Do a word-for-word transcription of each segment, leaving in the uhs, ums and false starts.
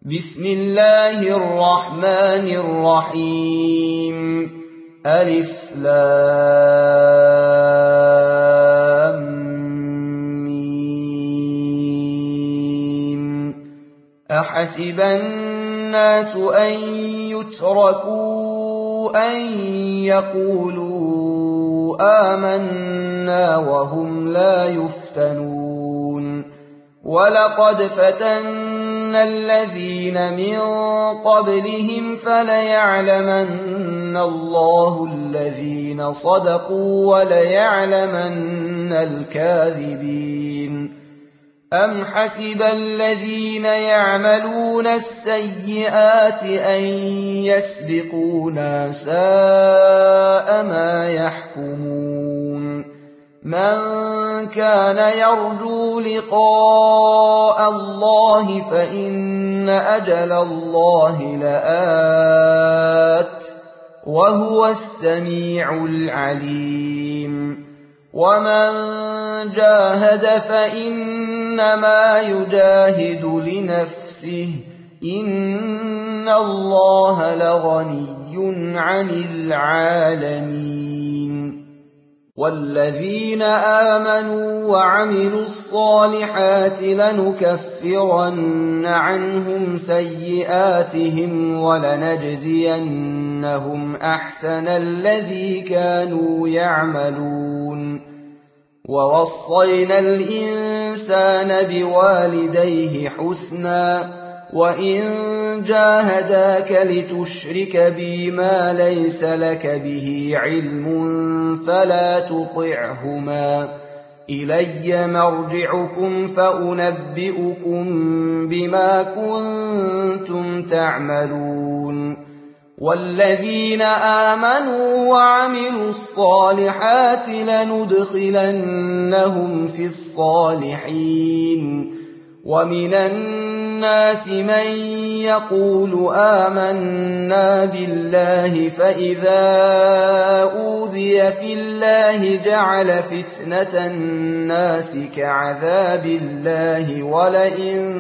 بسم الله الرحمن الرحيم. ألف لام ميم. أحسب الناس أن يتركوا أن يقولوا آمنا وهم لا يفتنون. ولقد فتنا الذين من قبلهم فليعلمن الله الذين صدقوا وليعلمن الكاذبين. أم حسب الذين يعملون السيئات أن يسبقونا ساء ما يحكمون. من كان يرجو لقاء الله فإن أجل الله لآت وهو السميع العليم. ومن جاهد فإنما يجاهد لنفسه إن الله لغني عن العالمين. والذين آمنوا وعملوا الصالحات لنكفرن عنهم سيئاتهم ولنجزينهم أحسن الذي كانوا يعملون. ووصينا الإنسان بوالديه حسنا وإن جاهداك لتشرك بي ما ليس لك به علم فلا تطعهما. إلي مرجعكم فأنبئكم بما كنتم تعملون. والذين آمنوا وعملوا الصالحات لندخلنهم في الصالحين. ومن الناس من يقول آمنا بالله فإذا أوذي في الله جعل فتنة الناس كعذاب الله ولئن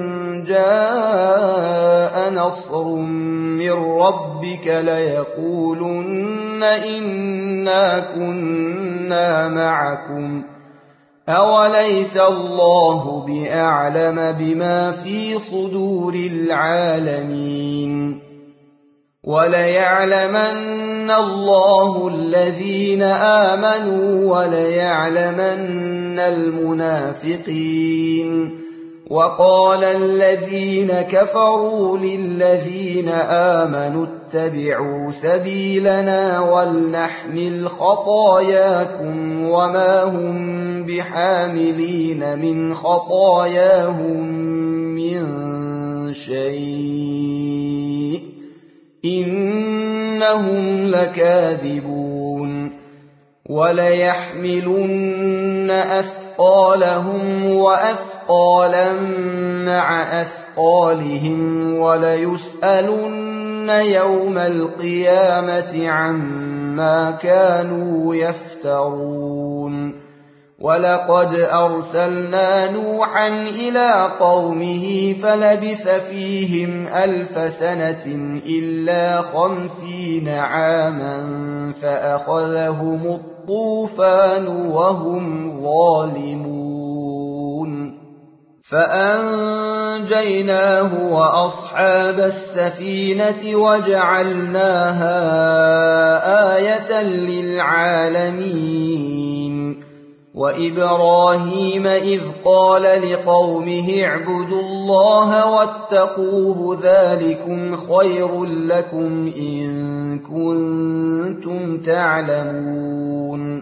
جاء نصر من ربك ليقولن إنا كنا معكم أوليس الله بأعلم بما في صدور العالمين. وليعلمن الله الذين آمنوا وليعلمن المنافقين. وقال الذين كفروا للذين آمنوا اتبعوا سبيلنا ولنحمل خطاياكم وما هم بحاملين من خطاياهم من شيء إنهم لكاذبون. وليحملن أثقالهم وأثقالا مع أثقالهم وليسألن يوم القيامة عما كانوا يفترون. ولقد أرسلنا نوحا إلى قومه فلبث فيهم ألف سنة إلا خمسين عاما فأخذهم الطوفان وهم ظالمون. فأنجيناه وأصحاب السفينة وجعلناها آية للعالمين. وإبراهيم إذ قال لقومه اعبدوا الله واتقوه ذلكم خير لكم إن كنتم تعلمون.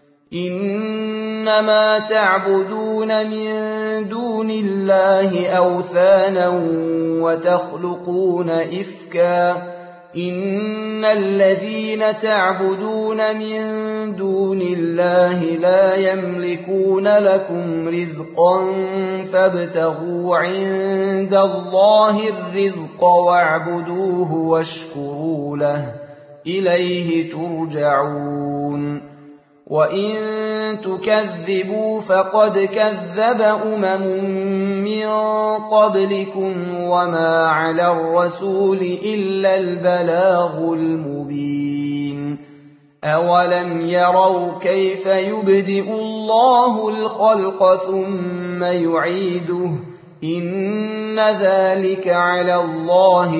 إنما تعبدون من دون الله أوثانا وتخلقون إفكا إن الذين تعبدون من دون الله لا يملكون لكم رزقا فابتغوا عند الله الرزق واعبدوه واشكروا له إليه ترجعون. وإن تكذبوا فقد كذب أمم من قبلكم وما على الرسول إلا البلاغ المبين أولم يروا كيف يبدئ الله الخلق ثم يعيده إن ذلك على الله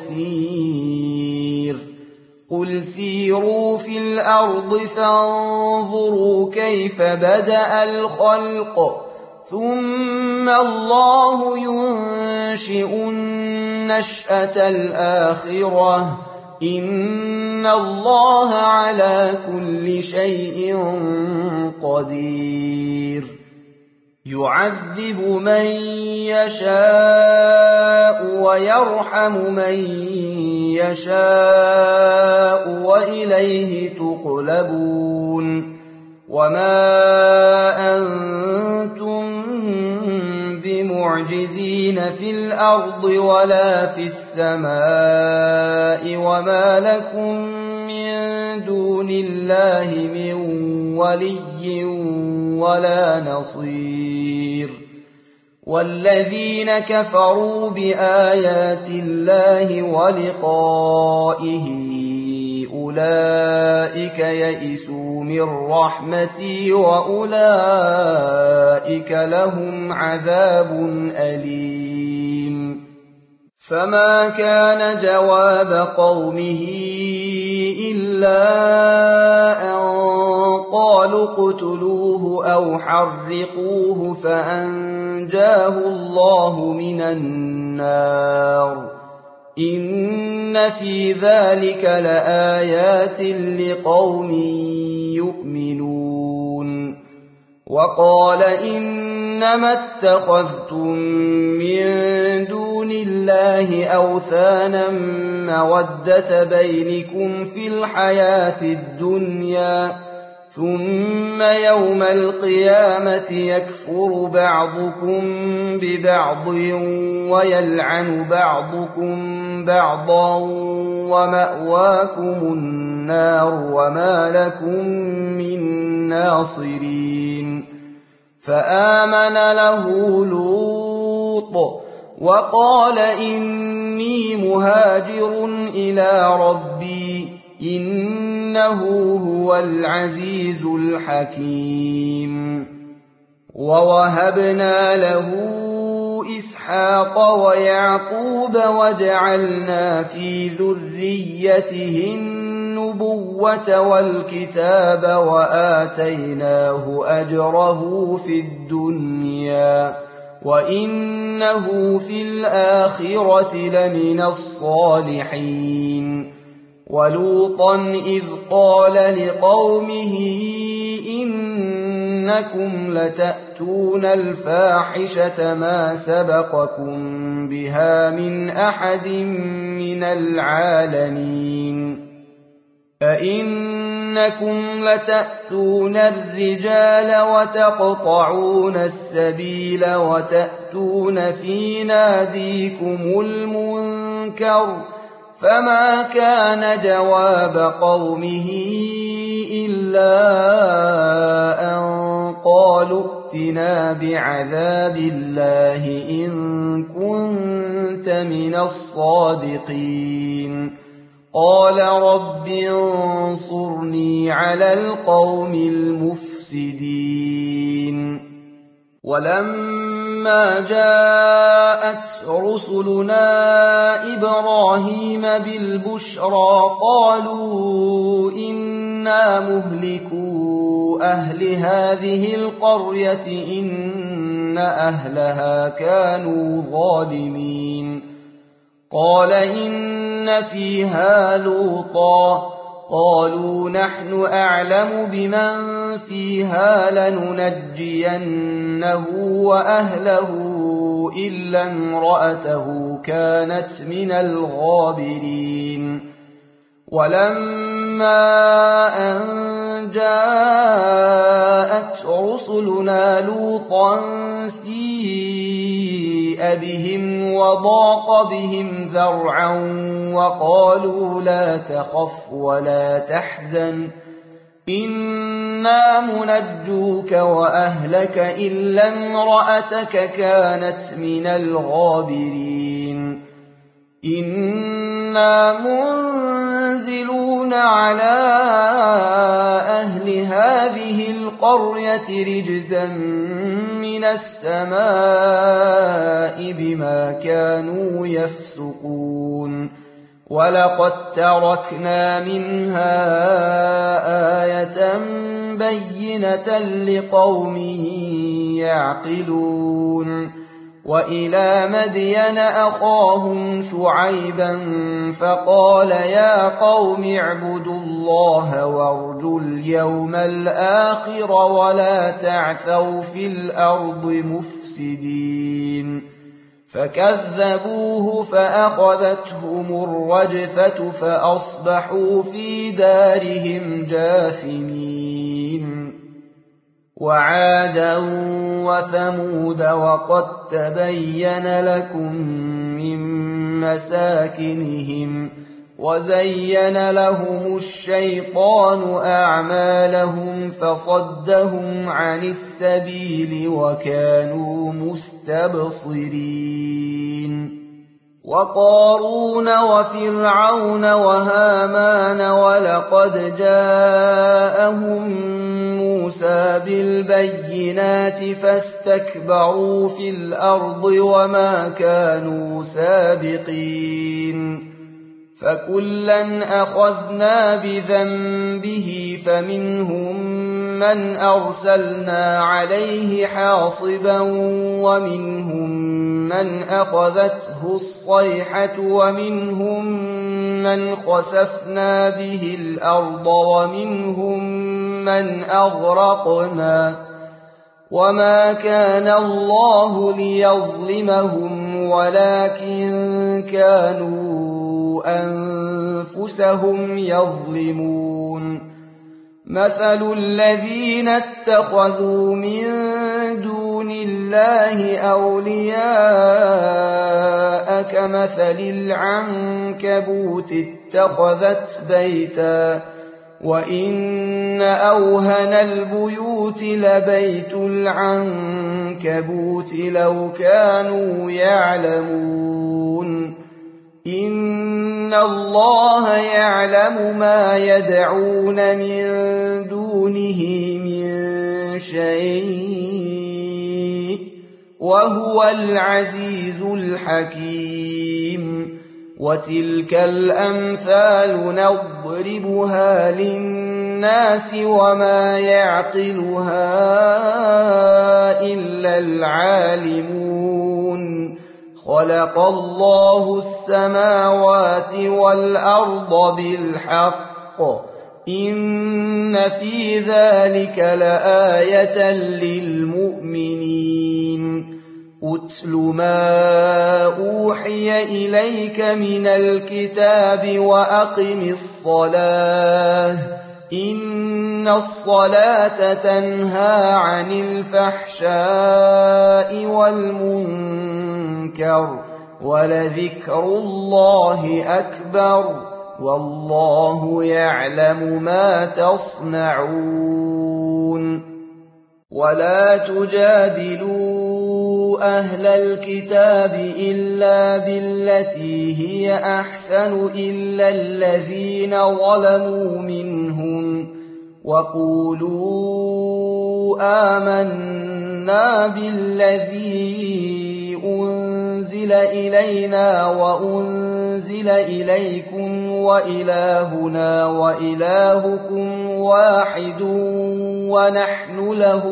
يسير قل سيروا في الأرض فانظروا كيف بدأ الخلق ثم الله ينشئ النشأة الآخرة إن الله على كل شيء قدير يعذب من يشاء ويرحم من يشاء وإليه تقلبون وما أنتم بمعجزين في الأرض ولا في السماء وما لكم من دون الله من ولي ولا نصير والذين كفروا بآيات الله ولقائه أولئك يئسوا من رحمتي وأولئك لهم عذاب أليم فما كان جواب قومه إلا أن قالوا اقتلوه أو حرقوه فأنجاه الله من النار إن في ذلك لآيات لقوم يؤمنون وقال إنما اتخذتم من دون الله أوثانا مودة بينكم في الحياة الدنيا ثم يوم القيامة يكفر بعضكم ببعض ويلعن بعضكم بعضا ومأواكم النار وما لكم من ناصرين فآمن له لوط وقال إني مهاجر إلى ربي إنه هو العزيز الحكيم ووهبنا له إسحاق ويعقوب وجعلنا في ذريته النبوة والكتاب وآتيناه أجره في الدنيا وإنه في الآخرة لمن الصالحين ولوطا إذ قال لقومه إنكم لتأتون الفاحشة ما سبقكم بها من أحد من العالمين أئنكم لتأتون الرجال وتقطعون السبيل وتأتون في ناديكم المنكر فما كان جواب قومه إلا أن قالوا ائتنا بعذاب الله إن كنت من الصادقين قال رب انصرني على القوم المفسدين ولما جاءت رسلنا إبراهيم بالبشرى قالوا إنا مهلكو أهل هذه القرية إن أهلها كانوا ظالمين قال إن فيها لوطا قالوا نحن أعلم بمن فيها لننجينه وأهله إلا امرأته كانت من الغابرين ولما أن جاءت رسلنا لوطا سيء بهم وضاق بهم ذرعا وقالوا لا تخف ولا تحزن إنا منجوك وأهلك إلا امرأتك كانت من الغابرين إنا منزلون على أهل هذه القرية رجزا من السماء بما كانوا يفسقون ولقد تركنا منها آية بينة لقوم يعقلون وإلى مدين أخاهم شعيبا فقال يا قوم اعبدوا الله وارجوا اليوم الآخر ولا تعثوا في الأرض مفسدين فكذبوه فأخذتهم الرجفة فأصبحوا في دارهم جاثمين وعادا وثمود وقد تبين لكم من مساكنهم وزين لهم الشيطان أعمالهم فصدهم عن السبيل وكانوا مستبصرين وقارون وفرعون وهامان ولقد جاءهم موسى بالبينات فاستكبروا في الأرض وما كانوا سابقين فكلا أخذنا بذنبه فمنهم من أرسلنا عليه حاصبا ومنهم من أخذته الصيحة ومنهم من خسفنا به الأرض ومنهم من أغرقنا وما كان الله ليظلمهم ولكن كانوا أنفسهم يظلمون مثل الذين اتخذوا من دون الله أولياء كمثل العنكبوت اتخذت بيتا وإن أوهن البيوت لبيت العنكبوت لو كانوا يعلمون إن الله يعلم ما يدعون من دونه من شيء وهو العزيز الحكيم وتلك الأمثال نضربها للناس وما يعقلها إلا العالمون خلق الله السماوات والأرض بالحق إن في ذلك لآية للمؤمنين أتل ما أوحي إليك من الكتاب وأقم الصلاة إن الصلاة تنهى عن الفحشاء والمنكر ولذكر الله أكبر والله يعلم ما تصنعون ولا تجادلوا أهل الكتاب إلا بالتي هي أحسن إلا الذين ظلموا منهم وقولوا آمنا بالذي أنزل إلينا وأنزل إليكم وإلهنا وإلهكم واحد ونحن له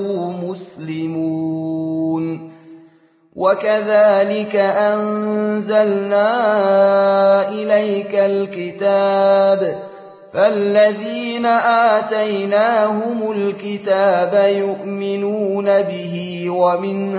مسلمون وكذلك أنزلنا إليك الكتاب فالذين آتيناهم الكتاب يؤمنون به ومن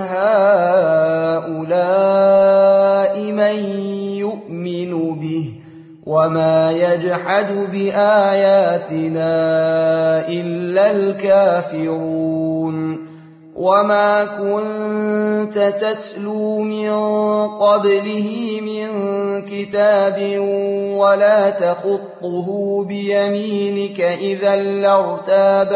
هؤلاء من يؤمن به وما يجحد بآياتنا إلا الكافرون وما كنت تتلو من قبله من كتاب ولا تخطه بيمينك إذا لارتاب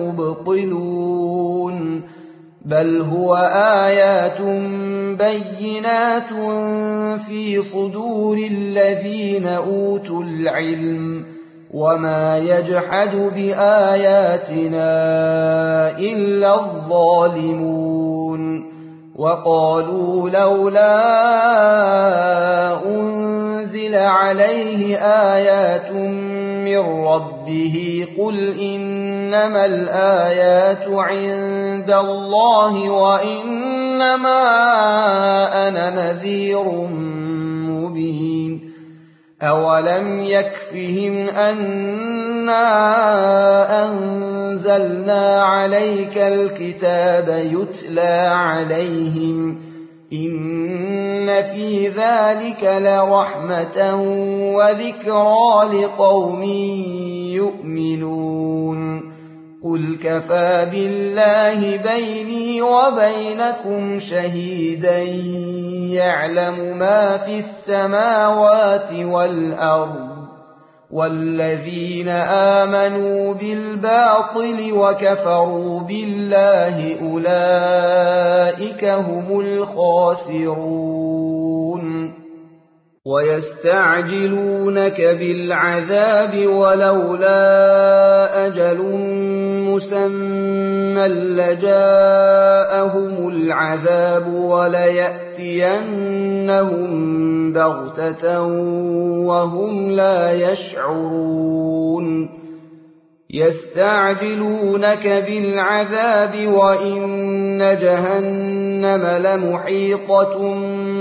المبطلون بل هو آيات بينات في صدور الذين أوتوا العلم وما يجحد بآياتنا إلا الظالمون وقالوا لولا أنزل عليه آيات من ربه قل إنما الآيات عند الله وإنما أنا نذير مبين أولم يكفهم أنا أنزلنا عليك الكتاب يتلى عليهم إن في ذلك لرحمة وذكرى لقوم يؤمنون قل كفى بالله بيني وبينكم شهيدا يعلم ما في السماوات والأرض والذين آمنوا بالباطل وكفروا بالله أولئك هم الخاسرون ويستعجلونك بالعذاب ولولا أجل مسمى لجاءهم العذاب وليأتينهم بغتة وهم لا يشعرون يستعجلونك بالعذاب وإن جهنم لمحيطة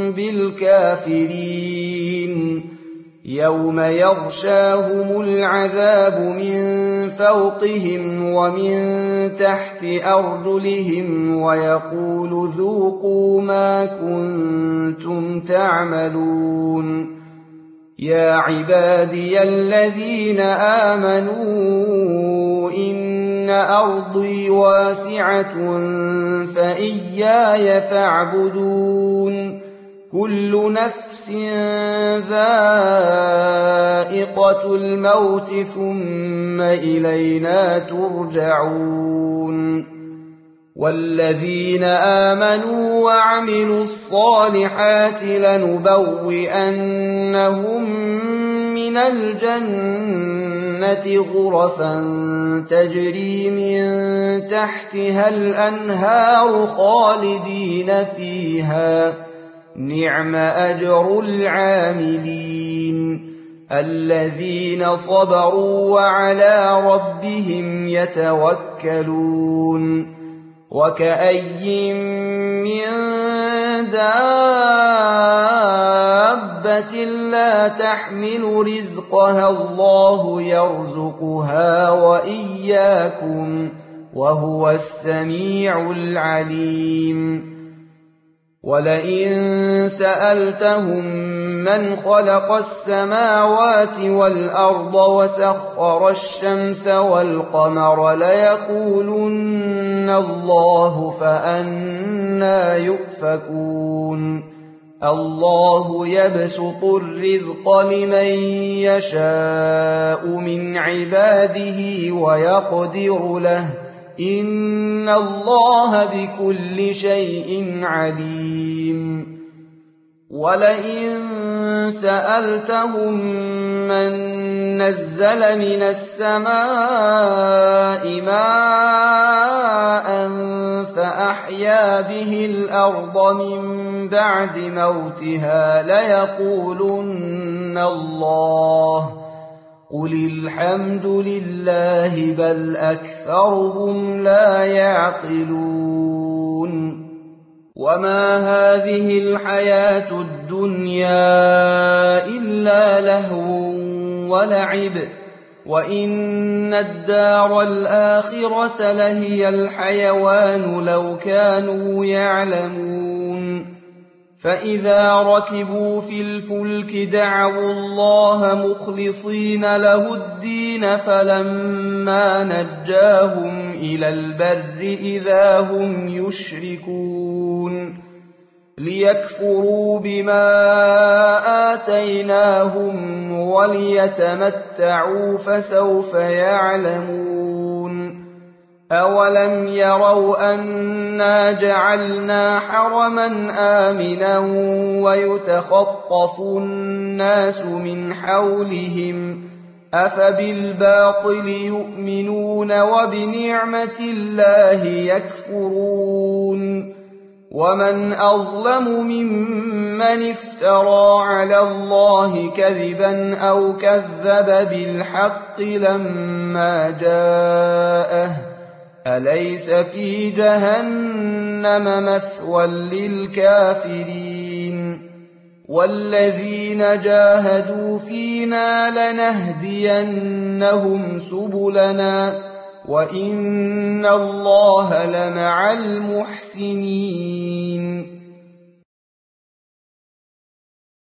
بالكافرين يوم يغشاهم العذاب من فوقهم ومن تحت أرجلهم ويقول ذوقوا ما كنتم تعملون يا عبادي الذين آمنوا إن أرضي واسعة فإياي فاعبدون كل نفس ذائقة الموت ثم إلينا ترجعون والذين آمنوا وعملوا الصالحات لنبوئنهم من الجنة غرفا تجري من تحتها الأنهار خالدين فيها نعم أجر العاملين الذين صبروا وعلى ربهم يتوكلون وكأي من دابة لا تحمل رزقها الله يرزقها وإياكم وهو السميع العليم ولئن سألتهم من خلق السماوات والأرض وسخر الشمس والقمر ليقولن الله فأنى يؤفكون الله يبسط الرزق لمن يشاء من عباده ويقدر له إن الله بكل شيء عليم ولئن سألتهم من نزل من السماء ماء فأحيا به الأرض من بعد موتها ليقولن الله قل الحمد لله بل أكثرهم لا يعقلون وما هذه الحياة الدنيا إلا لهو ولعب وإن الدار الآخرة لهي الحيوان لو كانوا يعلمون فإذا ركبوا في الفلك دعوا الله مخلصين له الدين فلما نجاهم إلى البر إذا هم يشركون ليكفروا بما آتيناهم وليتمتعوا فسوف يعلمون أولم يروا أنا جعلنا حرما آمنا ويتخطف الناس من حولهم أفبالباطل يؤمنون وبنعمة الله يكفرون ومن أظلم ممن افترى على الله كذبا أو كذب بالحق لما جاءه أليس في جهنم مثوى للكافرين والذين جاهدوا فينا لنهدينهم سبلنا وإن الله لمع المحسنين